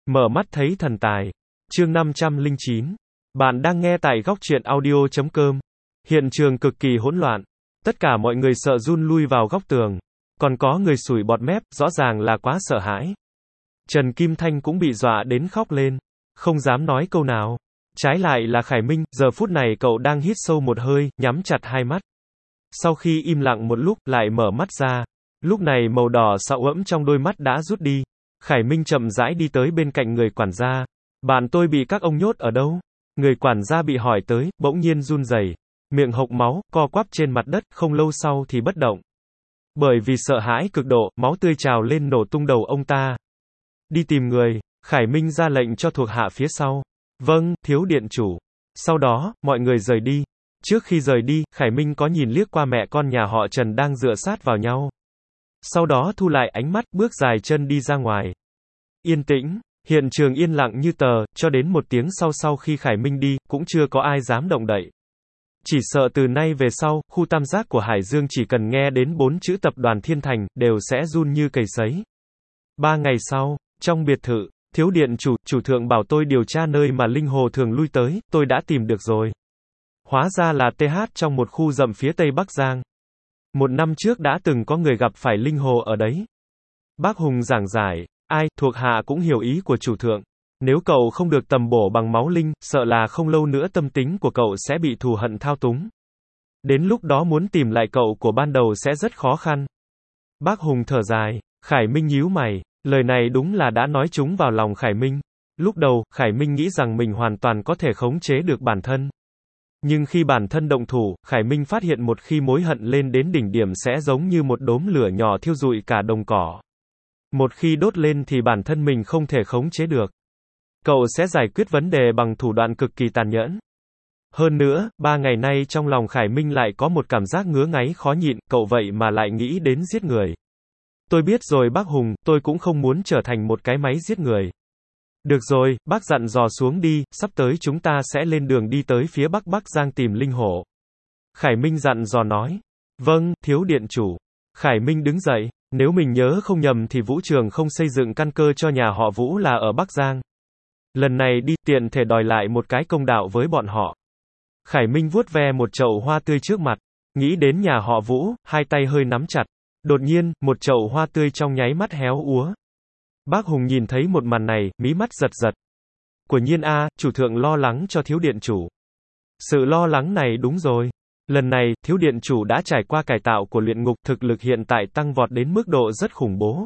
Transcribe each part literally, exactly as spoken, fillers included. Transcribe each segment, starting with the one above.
Mở mắt thấy thần tài. Chương năm trăm lẻ chín. Bạn đang nghe tại góc truyện audio chấm com. Hiện trường cực kỳ hỗn loạn. Tất cả mọi người sợ run lui vào góc tường. Còn có người sủi bọt mép, rõ ràng là quá sợ hãi. Trần Kim Thanh cũng bị dọa đến khóc lên. Không dám nói câu nào. Trái lại là Khải Minh, giờ phút này cậu đang hít sâu một hơi, nhắm chặt hai mắt. Sau khi im lặng một lúc, lại mở mắt ra. Lúc này màu đỏ sạo ẫm trong đôi mắt đã rút đi. Khải Minh chậm rãi đi tới bên cạnh người quản gia. Bạn tôi bị các ông nhốt ở đâu? Người quản gia bị hỏi tới, bỗng nhiên run rẩy, miệng hộc máu, co quắp trên mặt đất, không lâu sau thì bất động. Bởi vì sợ hãi cực độ, máu tươi trào lên nổ tung đầu ông ta. Đi tìm người, Khải Minh ra lệnh cho thuộc hạ phía sau. Vâng, thiếu điện chủ. Sau đó, mọi người rời đi. Trước khi rời đi, Khải Minh có nhìn liếc qua mẹ con nhà họ Trần đang dựa sát vào nhau. Sau đó thu lại ánh mắt, bước dài chân đi ra ngoài. Yên tĩnh, hiện trường yên lặng như tờ, cho đến một tiếng sau sau khi Khải Minh đi, cũng chưa có ai dám động đậy. Chỉ sợ từ nay về sau, khu tam giác của Hải Dương chỉ cần nghe đến bốn chữ tập đoàn Thiên Thành, đều sẽ run như cầy sấy. Ba ngày sau, trong biệt thự, thiếu điện chủ, chủ thượng bảo tôi điều tra nơi mà Linh Hồ thường lui tới, tôi đã tìm được rồi. Hóa ra là tê hát trong một khu rậm phía tây Bắc Giang. Một năm trước đã từng có người gặp phải Linh Hồ ở đấy. Bác Hùng giảng giải, ai, thuộc hạ cũng hiểu ý của chủ thượng. Nếu cậu không được tầm bổ bằng máu linh, sợ là không lâu nữa tâm tính của cậu sẽ bị thù hận thao túng. Đến lúc đó muốn tìm lại cậu của ban đầu sẽ rất khó khăn. Bác Hùng thở dài, Khải Minh nhíu mày, lời này đúng là đã nói trúng vào lòng Khải Minh. Lúc đầu, Khải Minh nghĩ rằng mình hoàn toàn có thể khống chế được bản thân. Nhưng khi bản thân động thủ, Khải Minh phát hiện một khi mối hận lên đến đỉnh điểm sẽ giống như một đốm lửa nhỏ thiêu rụi cả đồng cỏ. Một khi đốt lên thì bản thân mình không thể khống chế được. Cậu sẽ giải quyết vấn đề bằng thủ đoạn cực kỳ tàn nhẫn. Hơn nữa, ba ngày nay trong lòng Khải Minh lại có một cảm giác ngứa ngáy khó nhịn, cậu vậy mà lại nghĩ đến giết người. Tôi biết rồi bác Hùng, tôi cũng không muốn trở thành một cái máy giết người. Được rồi, bác dặn dò xuống đi, sắp tới chúng ta sẽ lên đường đi tới phía Bắc Bắc Giang tìm Linh Hổ. Khải Minh dặn dò nói. Vâng, thiếu điện chủ. Khải Minh đứng dậy, nếu mình nhớ không nhầm thì Vũ Trường không xây dựng căn cơ cho nhà họ Vũ là ở Bắc Giang. Lần này đi, tiện thể đòi lại một cái công đạo với bọn họ. Khải Minh vuốt ve một chậu hoa tươi trước mặt, nghĩ đến nhà họ Vũ, hai tay hơi nắm chặt. Đột nhiên, một chậu hoa tươi trong nháy mắt héo úa. Bác Hùng nhìn thấy một màn này, mí mắt giật giật. Quả nhiên a, chủ thượng lo lắng cho thiếu điện chủ. Sự lo lắng này đúng rồi. Lần này, thiếu điện chủ đã trải qua cải tạo của luyện ngục, thực lực hiện tại tăng vọt đến mức độ rất khủng bố.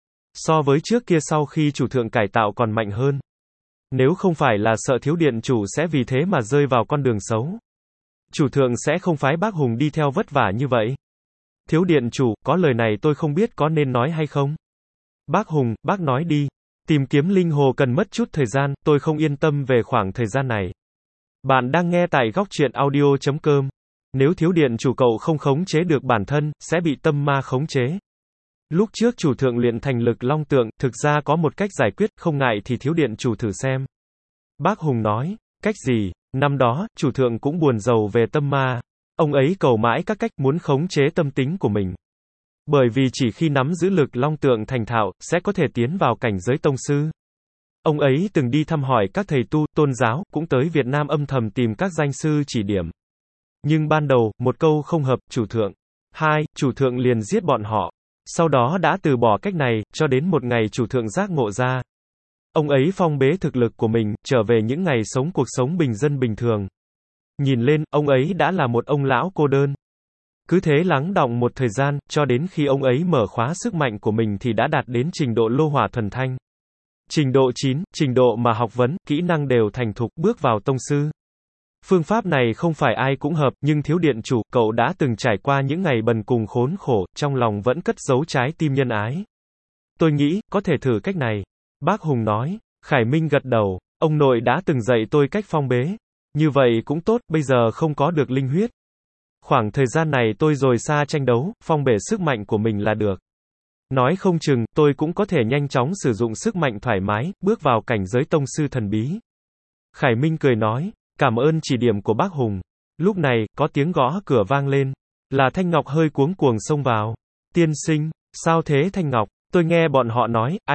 So với trước kia sau khi chủ thượng cải tạo còn mạnh hơn. Nếu không phải là sợ thiếu điện chủ sẽ vì thế mà rơi vào con đường xấu. Chủ thượng sẽ không phái bác Hùng đi theo vất vả như vậy. Thiếu điện chủ, có lời này tôi không biết có nên nói hay không. Bác Hùng, bác nói đi. Tìm kiếm Linh Hồ cần mất chút thời gian, tôi không yên tâm về khoảng thời gian này. Bạn đang nghe tại góc truyện audio chấm com. Nếu thiếu điện chủ cậu không khống chế được bản thân, sẽ bị tâm ma khống chế. Lúc trước chủ thượng luyện thành lực long tượng, thực ra có một cách giải quyết, không ngại thì thiếu điện chủ thử xem. Bác Hùng nói, cách gì? Năm đó, chủ thượng cũng buồn rầu về tâm ma. Ông ấy cầu mãi các cách muốn khống chế tâm tính của mình. Bởi vì chỉ khi nắm giữ lực long tượng thành thạo, sẽ có thể tiến vào cảnh giới tông sư. Ông ấy từng đi thăm hỏi các thầy tu, tôn giáo, cũng tới Việt Nam âm thầm tìm các danh sư chỉ điểm. Nhưng ban đầu, một câu không hợp, chủ thượng. Hai, chủ thượng liền giết bọn họ. Sau đó đã từ bỏ cách này, cho đến một ngày chủ thượng giác ngộ ra. Ông ấy phong bế thực lực của mình, trở về những ngày sống cuộc sống bình dân bình thường. Nhìn lên, ông ấy đã là một ông lão cô đơn. Cứ thế lắng đọng một thời gian, cho đến khi ông ấy mở khóa sức mạnh của mình thì đã đạt đến trình độ lô hỏa thuần thanh. Trình độ chín, trình độ mà học vấn, kỹ năng đều thành thục, bước vào tông sư. Phương pháp này không phải ai cũng hợp, nhưng thiếu điện chủ, cậu đã từng trải qua những ngày bần cùng khốn khổ, trong lòng vẫn cất giấu trái tim nhân ái. Tôi nghĩ, có thể thử cách này. Bác Hùng nói. Khải Minh gật đầu, ông nội đã từng dạy tôi cách phong bế. Như vậy cũng tốt, bây giờ không có được linh huyết. Khoảng thời gian này tôi rồi xa tranh đấu, phong bể sức mạnh của mình là được. Nói không chừng, tôi cũng có thể nhanh chóng sử dụng sức mạnh thoải mái, bước vào cảnh giới tông sư thần bí. Khải Minh cười nói, cảm ơn chỉ điểm của bác Hùng. Lúc này, có tiếng gõ cửa vang lên. Là Thanh Ngọc hơi cuống cuồng xông vào. Tiên sinh, sao thế Thanh Ngọc? Tôi nghe bọn họ nói, anh.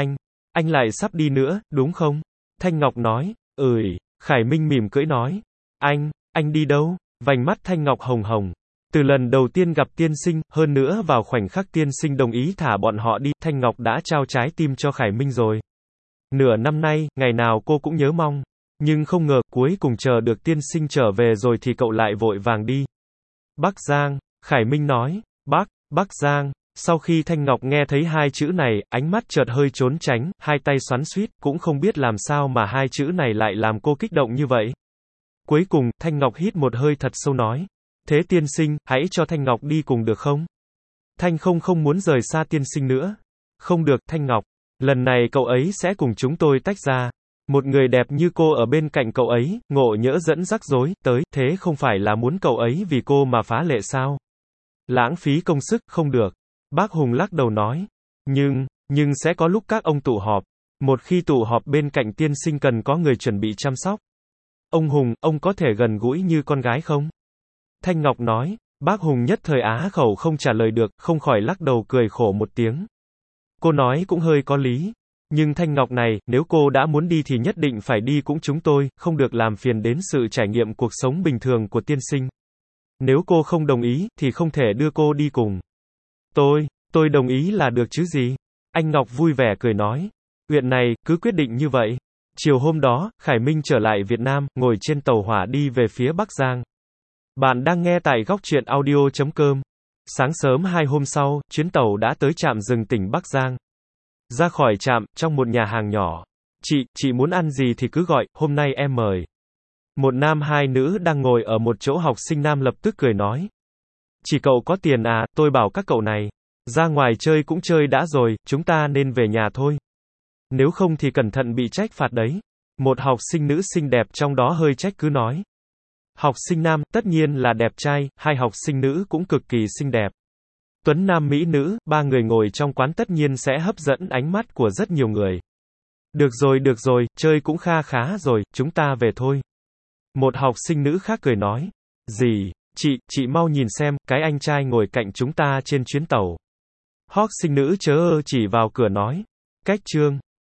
Anh lại sắp đi nữa, đúng không? Thanh Ngọc nói. Ừi, Khải Minh mỉm cưỡi nói. Anh, anh đi đâu? Vành mắt Thanh Ngọc hồng hồng. Từ lần đầu tiên gặp tiên sinh, hơn nữa vào khoảnh khắc tiên sinh đồng ý thả bọn họ đi, Thanh Ngọc đã trao trái tim cho Khải Minh rồi. Nửa năm nay, ngày nào cô cũng nhớ mong. Nhưng không ngờ, cuối cùng chờ được tiên sinh trở về rồi thì cậu lại vội vàng đi. Bắc Giang, Khải Minh nói. Bắc, Bắc Giang. Sau khi Thanh Ngọc nghe thấy hai chữ này, ánh mắt chợt hơi trốn tránh, hai tay xoắn xuýt, cũng không biết làm sao mà hai chữ này lại làm cô kích động như vậy. Cuối cùng, Thanh Ngọc hít một hơi thật sâu nói. Thế tiên sinh, hãy cho Thanh Ngọc đi cùng được không? Thanh không không muốn rời xa tiên sinh nữa. Không được, Thanh Ngọc. Lần này cậu ấy sẽ cùng chúng tôi tách ra. Một người đẹp như cô ở bên cạnh cậu ấy, ngộ nhỡ dẫn rắc rối, tới, thế không phải là muốn cậu ấy vì cô mà phá lệ sao? Lãng phí công sức, không được. Bác Hùng lắc đầu nói. Nhưng, nhưng sẽ có lúc các ông tụ họp. Một khi tụ họp bên cạnh tiên sinh cần có người chuẩn bị chăm sóc. Ông Hùng, ông có thể gần gũi như con gái không? Thanh Ngọc nói. Bác Hùng nhất thời á khẩu không trả lời được, không khỏi lắc đầu cười khổ một tiếng. Cô nói cũng hơi có lý. Nhưng Thanh Ngọc này, nếu cô đã muốn đi thì nhất định phải đi cũng chúng tôi, không được làm phiền đến sự trải nghiệm cuộc sống bình thường của tiên sinh. Nếu cô không đồng ý, thì không thể đưa cô đi cùng. Tôi, tôi đồng ý là được chứ gì? Anh Ngọc vui vẻ cười nói. Chuyện này, cứ quyết định như vậy. Chiều hôm đó, Khải Minh trở lại Việt Nam, ngồi trên tàu hỏa đi về phía Bắc Giang. Bạn đang nghe tại góc truyện audio chấm com. Sáng sớm hai hôm sau, chuyến tàu đã tới trạm dừng tỉnh Bắc Giang. Ra khỏi trạm, trong một nhà hàng nhỏ. Chị, chị muốn ăn gì thì cứ gọi, hôm nay em mời. Một nam hai nữ đang ngồi ở một chỗ, học sinh nam lập tức cười nói. Chỉ cậu có tiền à, tôi bảo các cậu này. Ra ngoài chơi cũng chơi đã rồi, chúng ta nên về nhà thôi. Nếu không thì cẩn thận bị trách phạt đấy. Một học sinh nữ xinh đẹp trong đó hơi trách cứ nói. Học sinh nam, tất nhiên là đẹp trai, hai học sinh nữ cũng cực kỳ xinh đẹp. Tuấn nam mỹ nữ, ba người ngồi trong quán tất nhiên sẽ hấp dẫn ánh mắt của rất nhiều người. Được rồi được rồi, chơi cũng kha khá rồi, chúng ta về thôi. Một học sinh nữ khác cười nói. Gì, chị, chị mau nhìn xem, cái anh trai ngồi cạnh chúng ta trên chuyến tàu. Học sinh nữ chớ ơ chỉ vào cửa nói. Cách trương,